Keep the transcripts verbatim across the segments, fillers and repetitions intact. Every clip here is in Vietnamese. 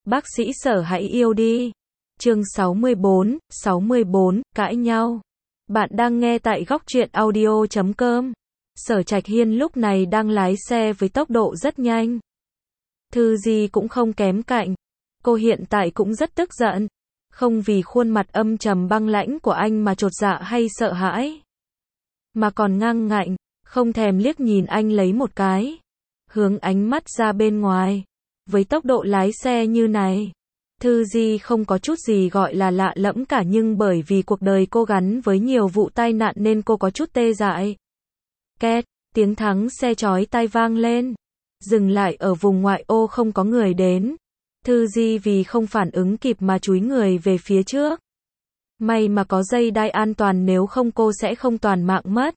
Bác sĩ Sở hãy yêu đi. Chương sáu mươi bốn, sáu mươi bốn, cãi nhau. Bạn đang nghe tại góc truyện audio chấm com. Sở Trạch Hiên lúc này đang lái xe với tốc độ rất nhanh. Thư Di cũng không kém cạnh. Cô hiện tại cũng rất tức giận. Không vì khuôn mặt âm trầm băng lãnh của anh mà chột dạ hay sợ hãi. Mà còn ngang ngạnh, không thèm liếc nhìn anh lấy một cái. Hướng ánh mắt ra bên ngoài. Với tốc độ lái xe như này, Thư Di không có chút gì gọi là lạ lẫm cả, nhưng bởi vì cuộc đời cô gắn với nhiều vụ tai nạn nên cô có chút tê dại. Két, tiếng thắng xe chói tai vang lên. Dừng lại ở vùng ngoại ô không có người đến. Thư Di vì không phản ứng kịp mà chúi người về phía trước. May mà có dây đai an toàn, nếu không cô sẽ không toàn mạng mất.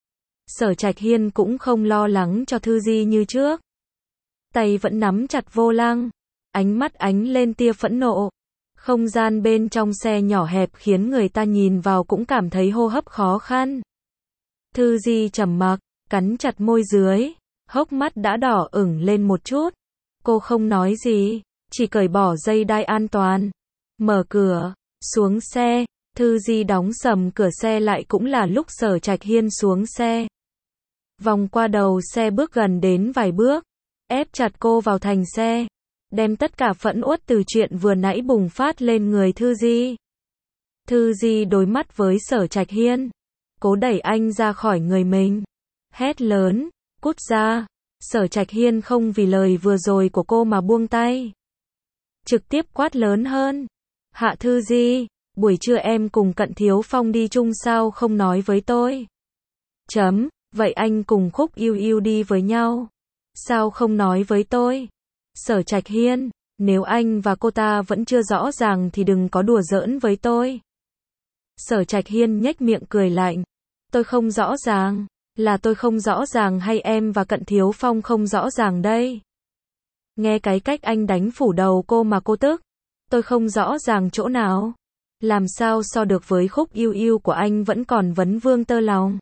Sở Trạch Hiên cũng không lo lắng cho Thư Di như trước. Tay vẫn nắm chặt vô lăng. Ánh mắt ánh lên tia phẫn nộ. Không gian bên trong xe nhỏ hẹp khiến người ta nhìn vào cũng cảm thấy hô hấp khó khăn. Thư Di trầm mặc, cắn chặt môi dưới. Hốc mắt đã đỏ ửng lên một chút. Cô không nói gì, chỉ cởi bỏ dây đai an toàn. Mở cửa, xuống xe. Thư Di đóng sầm cửa xe lại, cũng là lúc Sở Trạch Hiên xuống xe. Vòng qua đầu xe bước gần đến vài bước. Ép chặt cô vào thành xe. Đem tất cả phẫn uất từ chuyện vừa nãy bùng phát lên người Thư Di. Thư Di đối mắt với Sở Trạch Hiên. Cố đẩy anh ra khỏi người mình. Hét lớn, cút ra. Sở Trạch Hiên không vì lời vừa rồi của cô mà buông tay. Trực tiếp quát lớn hơn. Hạ Thư Di, buổi trưa em cùng Cận Thiếu Phong đi chung sao không nói với tôi? Chấm, vậy anh cùng Khúc Yêu Yêu đi với nhau. Sao không nói với tôi? Sở Trạch Hiên, nếu anh và cô ta vẫn chưa rõ ràng thì đừng có đùa giỡn với tôi. Sở Trạch Hiên nhếch miệng cười lạnh. Tôi không rõ ràng, là tôi không rõ ràng hay em và Cận Thiếu Phong không rõ ràng đây? Nghe cái cách anh đánh phủ đầu cô mà cô tức. Tôi không rõ ràng chỗ nào? Làm sao so được với Khúc Yêu Yêu của anh vẫn còn vấn vương tơ lòng?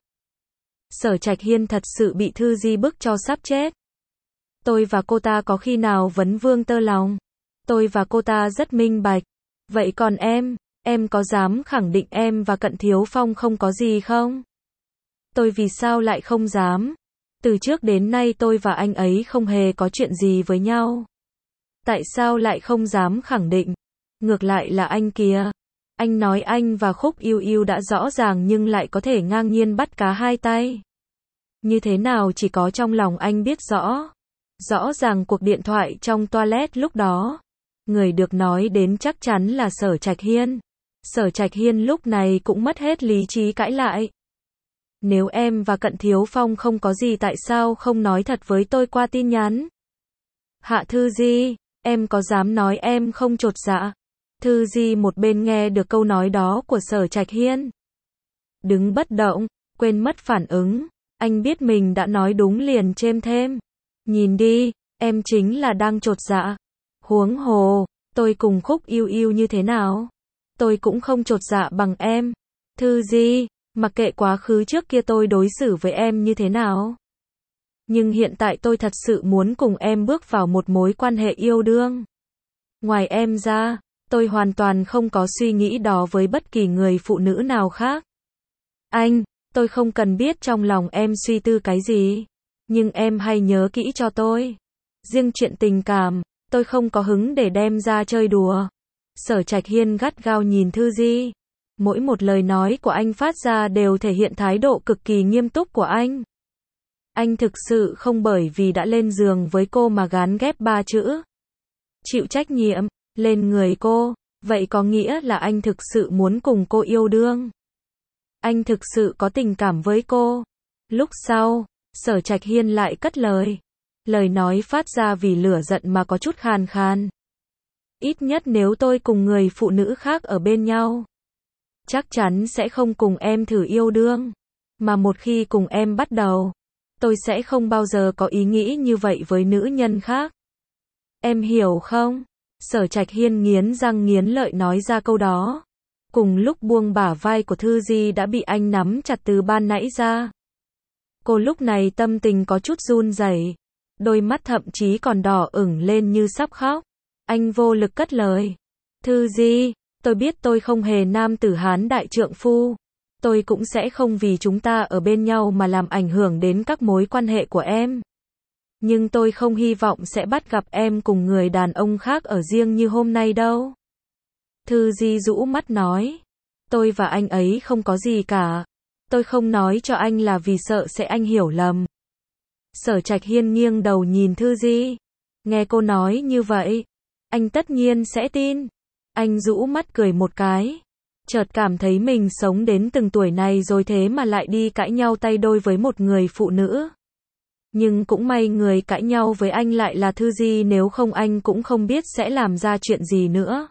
Sở Trạch Hiên thật sự bị Thư Di bức cho sắp chết. Tôi và cô ta có khi nào vấn vương tơ lòng? Tôi và cô ta rất minh bạch. Vậy còn em, em có dám khẳng định em và Cận Thiếu Phong không có gì không? Tôi vì sao lại không dám? Từ trước đến nay tôi và anh ấy không hề có chuyện gì với nhau. Tại sao lại không dám khẳng định? Ngược lại là anh kìa. Anh nói anh và Khúc Yêu Yêu đã rõ ràng nhưng lại có thể ngang nhiên bắt cá hai tay. Như thế nào chỉ có trong lòng anh biết rõ. Rõ ràng cuộc điện thoại trong toilet lúc đó, người được nói đến chắc chắn là Sở Trạch Hiên. Sở Trạch Hiên lúc này cũng mất hết lý trí cãi lại. Nếu em và Cận Thiếu Phong không có gì, tại sao không nói thật với tôi qua tin nhắn? Hạ Thư Di, em có dám nói em không chột dạ? Thư Di một bên nghe được câu nói đó của Sở Trạch Hiên. Đứng bất động, quên mất phản ứng. Anh biết mình đã nói đúng liền chêm thêm. Nhìn đi, em chính là đang chột dạ. Huống hồ, tôi cùng Khúc Yêu Yêu như thế nào? Tôi cũng không chột dạ bằng em. Thư Di, mặc kệ quá khứ trước kia tôi đối xử với em như thế nào. Nhưng hiện tại tôi thật sự muốn cùng em bước vào một mối quan hệ yêu đương. Ngoài em ra, tôi hoàn toàn không có suy nghĩ đó với bất kỳ người phụ nữ nào khác. Anh, tôi không cần biết trong lòng em suy tư cái gì. Nhưng em hãy nhớ kỹ cho tôi. Riêng chuyện tình cảm, tôi không có hứng để đem ra chơi đùa. Sở Trạch Hiên gắt gao nhìn Thư Di. Mỗi một lời nói của anh phát ra đều thể hiện thái độ cực kỳ nghiêm túc của anh. Anh thực sự không bởi vì đã lên giường với cô mà gán ghép ba chữ chịu trách nhiệm lên người cô. Vậy có nghĩa là anh thực sự muốn cùng cô yêu đương. Anh thực sự có tình cảm với cô. Lúc sau, Sở Trạch Hiên lại cất lời. Lời nói phát ra vì lửa giận mà có chút khàn khàn. Ít nhất nếu tôi cùng người phụ nữ khác ở bên nhau, chắc chắn sẽ không cùng em thử yêu đương. Mà một khi cùng em bắt đầu, tôi sẽ không bao giờ có ý nghĩ như vậy với nữ nhân khác. Em hiểu không? Sở Trạch Hiên nghiến răng nghiến lợi nói ra câu đó. Cùng lúc buông bả vai của Thư Di đã bị anh nắm chặt từ ban nãy ra. Cô lúc này tâm tình có chút run rẩy, đôi mắt thậm chí còn đỏ ửng lên như sắp khóc. Anh vô lực cất lời. Thư Di, tôi biết tôi không hề nam tử Hán đại trượng phu. Tôi cũng sẽ không vì chúng ta ở bên nhau mà làm ảnh hưởng đến các mối quan hệ của em. Nhưng tôi không hy vọng sẽ bắt gặp em cùng người đàn ông khác ở riêng như hôm nay đâu. Thư Di rũ mắt nói. Tôi và anh ấy không có gì cả. Tôi không nói cho anh là vì sợ sẽ anh hiểu lầm. Sở Trạch Hiên nghiêng đầu nhìn Thư Di. Nghe cô nói như vậy, anh tất nhiên sẽ tin. Anh rũ mắt cười một cái. Chợt cảm thấy mình sống đến từng tuổi này rồi thế mà lại đi cãi nhau tay đôi với một người phụ nữ. Nhưng cũng may người cãi nhau với anh lại là Thư Di, nếu không anh cũng không biết sẽ làm ra chuyện gì nữa.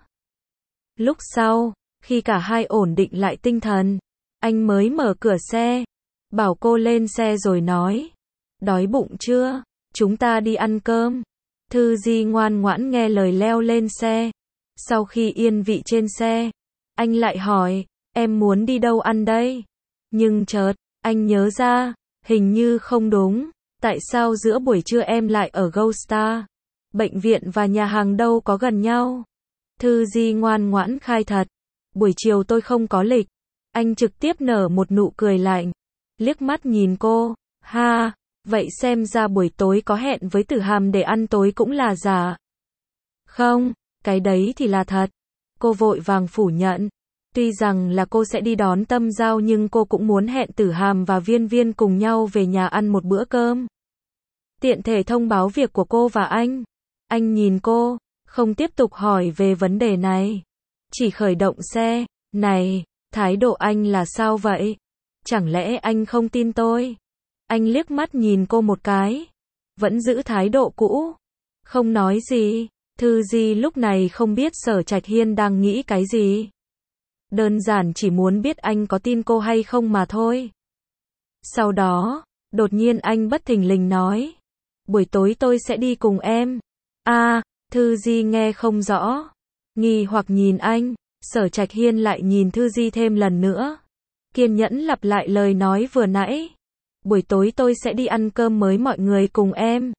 Lúc sau, khi cả hai ổn định lại tinh thần, anh mới mở cửa xe, bảo cô lên xe rồi nói. Đói bụng chưa? Chúng ta đi ăn cơm. Thư Di ngoan ngoãn nghe lời leo lên xe. Sau khi yên vị trên xe, anh lại hỏi, em muốn đi đâu ăn đây? Nhưng chợt, anh nhớ ra, hình như không đúng. Tại sao giữa buổi trưa em lại ở Gold Star? Bệnh viện và nhà hàng đâu có gần nhau? Thư Di ngoan ngoãn khai thật. Buổi chiều tôi không có lịch. Anh trực tiếp nở một nụ cười lạnh. Liếc mắt nhìn cô. Ha, vậy xem ra buổi tối có hẹn với Tử Hàm để ăn tối cũng là giả. Không, cái đấy thì là thật. Cô vội vàng phủ nhận. Tuy rằng là cô sẽ đi đón Tâm Giao nhưng cô cũng muốn hẹn Tử Hàm và Viên Viên cùng nhau về nhà ăn một bữa cơm. Tiện thể thông báo việc của cô và anh. Anh nhìn cô, không tiếp tục hỏi về vấn đề này. Chỉ khởi động xe. Này, thái độ anh là sao vậy? Chẳng lẽ anh không tin tôi? Anh liếc mắt nhìn cô một cái. Vẫn giữ thái độ cũ. Không nói gì. Thư Di lúc này không biết Sở Trạch Hiên đang nghĩ cái gì. Đơn giản chỉ muốn biết anh có tin cô hay không mà thôi. Sau đó, đột nhiên anh bất thình lình nói. Buổi tối tôi sẽ đi cùng em. À, Thư Di nghe không rõ. Nghi hoặc nhìn anh. Sở Trạch Hiên lại nhìn Thư Di thêm lần nữa. Kiên nhẫn lặp lại lời nói vừa nãy. Buổi tối tôi sẽ đi ăn cơm với mọi người cùng em.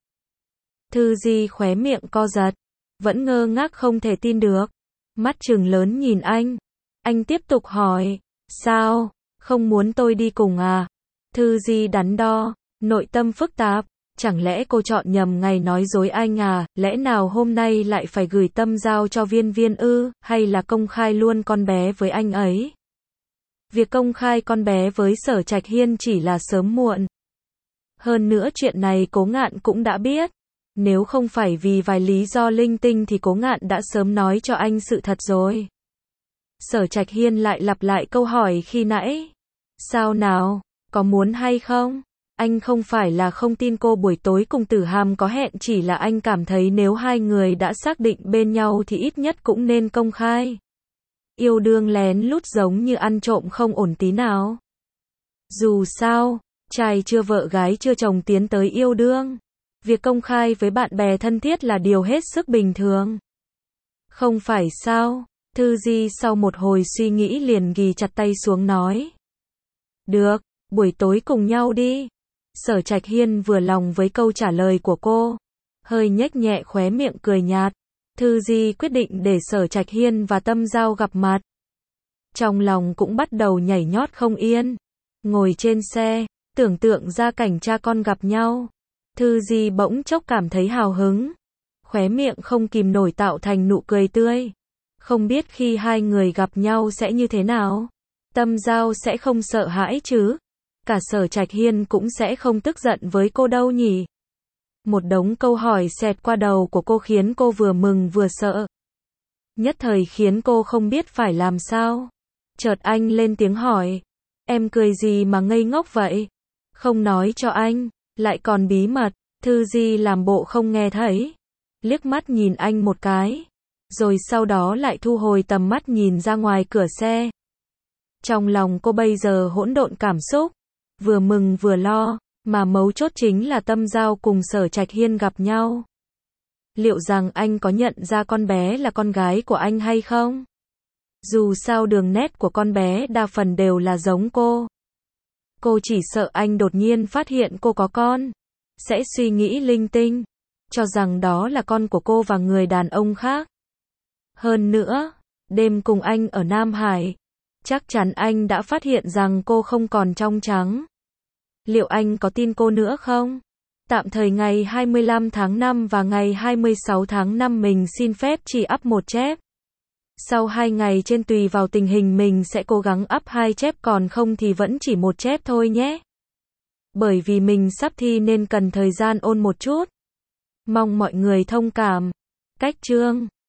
Thư Di khóe miệng co giật. Vẫn ngơ ngác không thể tin được. Mắt trừng lớn nhìn anh. Anh tiếp tục hỏi. Sao? Không muốn tôi đi cùng à? Thư Di đắn đo. Nội tâm phức tạp. Chẳng lẽ cô chọn nhầm ngày nói dối anh à? Lẽ nào hôm nay lại phải gửi Tâm Giao cho Viên Viên ư? Hay là công khai luôn con bé với anh ấy? Việc công khai con bé với Sở Trạch Hiên chỉ là sớm muộn. Hơn nữa chuyện này Cố Ngạn cũng đã biết. Nếu không phải vì vài lý do linh tinh thì Cố Ngạn đã sớm nói cho anh sự thật rồi. Sở Trạch Hiên lại lặp lại câu hỏi khi nãy. Sao nào? Có muốn hay không? Anh không phải là không tin cô buổi tối cùng Tử Hàm có hẹn, chỉ là anh cảm thấy nếu hai người đã xác định bên nhau thì ít nhất cũng nên công khai. Yêu đương lén lút giống như ăn trộm không ổn tí nào. Dù sao, trai chưa vợ gái chưa chồng tiến tới yêu đương. Việc công khai với bạn bè thân thiết là điều hết sức bình thường. Không phải sao? Thư Di sau một hồi suy nghĩ liền ghì chặt tay xuống nói. Được, buổi tối cùng nhau đi. Sở Trạch Hiên vừa lòng với câu trả lời của cô. Hơi nhếch nhẹ khóe miệng cười nhạt. Thư Di quyết định để Sở Trạch Hiên và Tâm Giao gặp mặt. Trong lòng cũng bắt đầu nhảy nhót không yên. Ngồi trên xe, tưởng tượng ra cảnh cha con gặp nhau. Thư Di bỗng chốc cảm thấy hào hứng. Khóe miệng không kìm nổi tạo thành nụ cười tươi. Không biết khi hai người gặp nhau sẽ như thế nào. Tâm Giao sẽ không sợ hãi chứ. Cả Sở Trạch Hiên cũng sẽ không tức giận với cô đâu nhỉ. Một đống câu hỏi xẹt qua đầu của cô khiến cô vừa mừng vừa sợ. Nhất thời khiến cô không biết phải làm sao. Chợt anh lên tiếng hỏi. Em cười gì mà ngây ngốc vậy? Không nói cho anh, lại còn bí mật. Thư Di làm bộ không nghe thấy. Liếc mắt nhìn anh một cái. Rồi sau đó lại thu hồi tầm mắt nhìn ra ngoài cửa xe. Trong lòng cô bây giờ hỗn độn cảm xúc. Vừa mừng vừa lo. Mà mấu chốt chính là Tâm Giao cùng Sở Trạch Hiên gặp nhau. Liệu rằng anh có nhận ra con bé là con gái của anh hay không? Dù sao đường nét của con bé đa phần đều là giống cô. Cô chỉ sợ anh đột nhiên phát hiện cô có con. Sẽ suy nghĩ linh tinh. Cho rằng đó là con của cô và người đàn ông khác. Hơn nữa, đêm cùng anh ở Nam Hải, chắc chắn anh đã phát hiện rằng cô không còn trong trắng. Liệu anh có tin cô nữa không? Tạm thời ngày hai mươi lăm tháng năm và ngày hai mươi sáu tháng năm mình xin phép chỉ up một chép. Sau hai ngày trên tùy vào tình hình mình sẽ cố gắng up hai chép, còn không thì vẫn chỉ một chép thôi nhé. Bởi vì mình sắp thi nên cần thời gian ôn một chút. Mong mọi người thông cảm. Cách chương